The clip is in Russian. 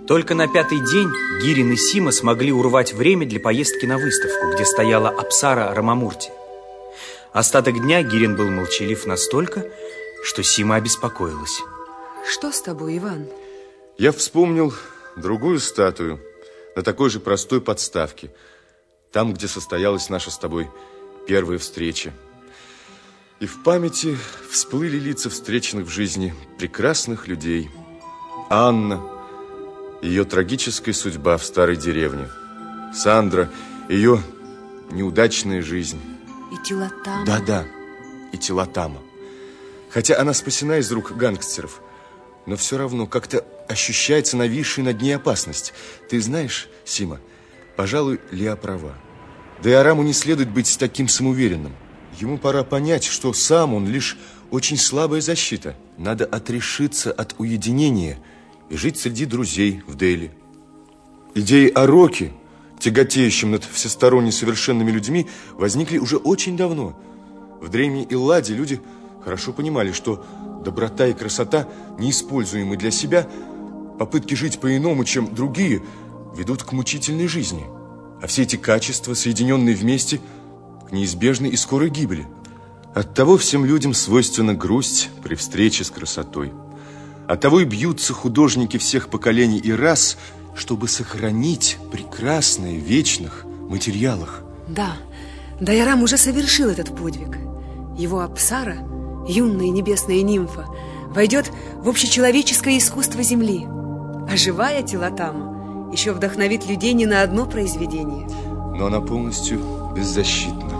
Только на 5-й день Гирин и Сима смогли урвать время для поездки на выставку, где стояла Апсара Рамамурти. Остаток дня Гирин был молчалив настолько, что Сима обеспокоилась. Что с тобой, Иван? Я вспомнил другую статую на такой же простой подставке, там, где состоялась наша с тобой первая встреча. И в памяти всплыли лица встреченных в жизни прекрасных людей. Анна, ее трагическая судьба в старой деревне. Сандра, ее неудачная жизнь. И Тилотама. Да-да, и Тилотама. Хотя она спасена из рук гангстеров, но все равно как-то ощущается нависшая над ней опасность. Ты знаешь, Сима, пожалуй, Леа права. Да и Араму не следует быть таким самоуверенным. Ему пора понять, что сам он лишь очень слабая защита. Надо отрешиться от уединения и жить среди друзей в Дели. Идеи о Роке, тяготеющем над всесторонне совершенными людьми, возникли уже очень давно. В древней Элладе люди хорошо понимали, что доброта и красота, неиспользуемые для себя, попытки жить по-иному, чем другие, ведут к мучительной жизни. А все эти качества, соединенные вместе, к неизбежной и скорой гибели. Оттого всем людям свойственна грусть при встрече с красотой. Оттого и бьются художники всех поколений и рас, чтобы сохранить прекрасное в вечных материалах. Да, Дайрам уже совершил этот подвиг. Его Апсара, юная небесная нимфа, войдет в общечеловеческое искусство Земли. А живая Тилотама еще вдохновит людей не на одно произведение. Но она полностью беззащитна.